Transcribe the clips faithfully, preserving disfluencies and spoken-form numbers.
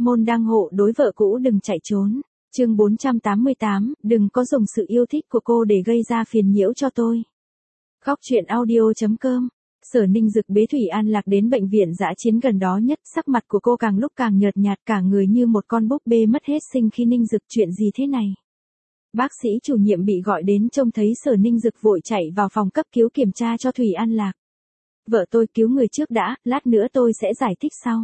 môn đăng hộ đối vợ cũ đừng chạy trốn. Chương bốn trăm tám mươi tám, đừng có dùng sự yêu thích của cô để gây ra phiền nhiễu cho tôi. Góc truyện audio chấm com. Sở Ninh Dực bế Thủy An Lạc đến bệnh viện dã chiến gần đó nhất, sắc mặt của cô càng lúc càng nhợt nhạt, cả người như một con búp bê mất hết sinh khí. Ninh Dực, chuyện gì thế này? Bác sĩ chủ nhiệm bị gọi đến trông thấy Sở Ninh Dực vội chạy vào phòng cấp cứu kiểm tra cho Thủy An Lạc. Vợ tôi cứu người trước đã, lát nữa tôi sẽ giải thích sau.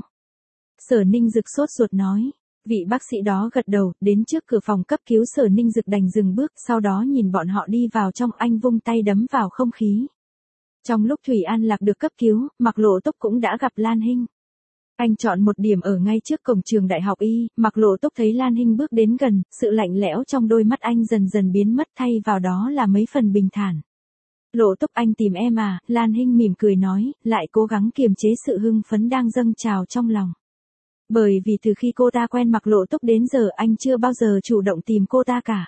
Sở Ninh Dực sốt ruột nói. Vị bác sĩ đó gật đầu, đến trước cửa phòng cấp cứu. Sở Ninh Dực đành dừng bước, sau đó nhìn bọn họ đi vào trong, anh vung tay đấm vào không khí. Trong lúc Thủy An Lạc được cấp cứu, Mạc Lộ Túc cũng đã gặp Lan Hinh. Anh chọn một điểm ở ngay trước cổng trường đại học Y, Mạc Lộ Túc thấy Lan Hinh bước đến gần, sự lạnh lẽo trong đôi mắt anh dần dần biến mất, thay vào đó là mấy phần bình thản. Lộ Túc, anh tìm em à? Lan Hinh mỉm cười nói, lại cố gắng kiềm chế sự hưng phấn đang dâng trào trong lòng. Bởi vì từ khi cô ta quen Mạc Lộ Túc đến giờ anh chưa bao giờ chủ động tìm cô ta cả.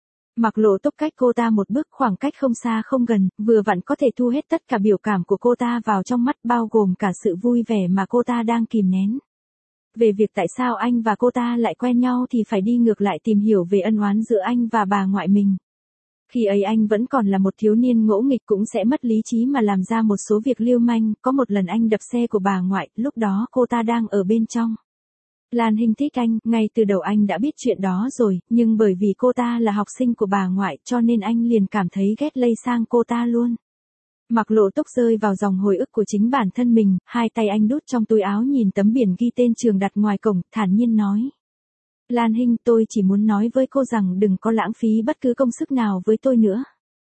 Mạc Lộ Túc cách cô ta một bước, khoảng cách không xa không gần, vừa vặn có thể thu hết tất cả biểu cảm của cô ta vào trong mắt, bao gồm cả sự vui vẻ mà cô ta đang kìm nén. Về việc tại sao anh và cô ta lại quen nhau thì phải đi ngược lại tìm hiểu về ân oán giữa anh và bà ngoại mình. Khi ấy anh vẫn còn là một thiếu niên ngỗ nghịch, cũng sẽ mất lý trí mà làm ra một số việc lưu manh. Có một lần anh đập xe của bà ngoại, lúc đó cô ta đang ở bên trong. Lan Hinh thích anh, ngay từ đầu anh đã biết chuyện đó rồi, nhưng bởi vì cô ta là học sinh của bà ngoại cho nên anh liền cảm thấy ghét lây sang cô ta luôn. Mạc Lộ Túc rơi vào dòng hồi ức của chính bản thân mình, hai tay anh đút trong túi áo nhìn tấm biển ghi tên trường đặt ngoài cổng, thản nhiên nói. Lan Hinh, tôi chỉ muốn nói với cô rằng đừng có lãng phí bất cứ công sức nào với tôi nữa.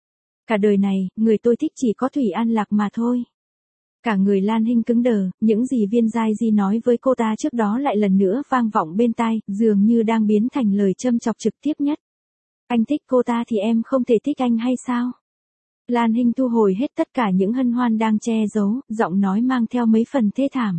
Cả đời này, người tôi thích chỉ có Thủy An Lạc mà thôi. Cả người Lan Hinh cứng đờ, những gì Viên Giai Di nói với cô ta trước đó lại lần nữa vang vọng bên tai, dường như đang biến thành lời châm chọc trực tiếp nhất. Anh thích cô ta thì em không thể thích anh hay sao? Lan Hinh thu hồi hết tất cả những hân hoan đang che giấu, giọng nói mang theo mấy phần thê thảm.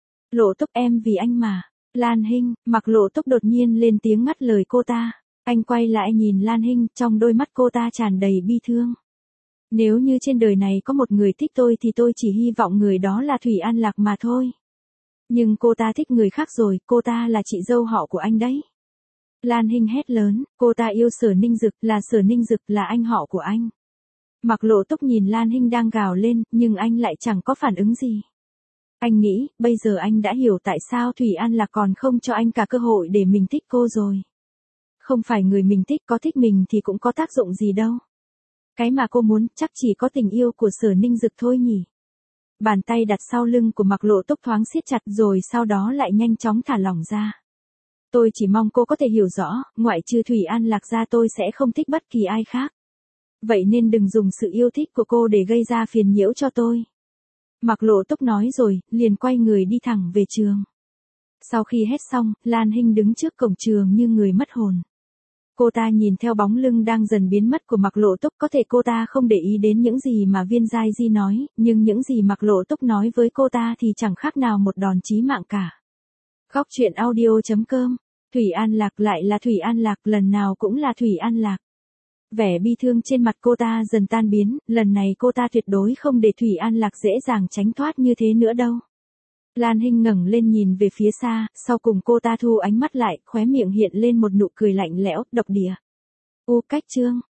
Lộ Túc, em vì anh mà. Lan Hinh, Mạc Lộ Túc đột nhiên lên tiếng ngắt lời cô ta. Anh quay lại nhìn Lan Hinh, trong đôi mắt cô ta tràn đầy bi thương. Nếu như trên đời này có một người thích tôi thì tôi chỉ hy vọng người đó là Thủy An Lạc mà thôi. Nhưng cô ta thích người khác rồi, cô ta là chị dâu họ của anh đấy. Lan Hinh hét lớn, cô ta yêu Sở Ninh Dực, là Sở Ninh Dực, là anh họ của anh. Mạc Lộ Túc nhìn Lan Hinh đang gào lên, nhưng anh lại chẳng có phản ứng gì. Anh nghĩ, bây giờ anh đã hiểu tại sao Thủy An Lạc còn không cho anh cả cơ hội để mình thích cô rồi. Không phải người mình thích có thích mình thì cũng có tác dụng gì đâu. Cái mà cô muốn chắc chỉ có tình yêu của Sở Ninh Dực thôi nhỉ. Bàn tay đặt sau lưng của Mạc Lộ Túc thoáng siết chặt rồi sau đó lại nhanh chóng thả lỏng ra. Tôi chỉ mong cô có thể hiểu rõ, ngoại trừ Thủy An Lạc ra tôi sẽ không thích bất kỳ ai khác. Vậy nên đừng dùng sự yêu thích của cô để gây ra phiền nhiễu cho tôi. Mạc Lộ Túc nói rồi, liền quay người đi thẳng về trường. Sau khi hét xong, Lan Hinh đứng trước cổng trường như người mất hồn. Cô ta nhìn theo bóng lưng đang dần biến mất của Mạc Lộ Túc, có thể cô ta không để ý đến những gì mà Viên Giai Di nói, nhưng những gì Mạc Lộ Túc nói với cô ta thì chẳng khác nào một đòn chí mạng cả. Góc truyện audio chấm com. Thủy An Lạc, lại là Thủy An Lạc, lần nào cũng là Thủy An Lạc. Vẻ bi thương trên mặt cô ta dần tan biến, lần này cô ta tuyệt đối không để Thủy An Lạc dễ dàng tránh thoát như thế nữa đâu. Lan Hinh ngẩng lên nhìn về phía xa, sau cùng cô ta thu ánh mắt lại, khóe miệng hiện lên một nụ cười lạnh lẽo, độc địa. U cách chương.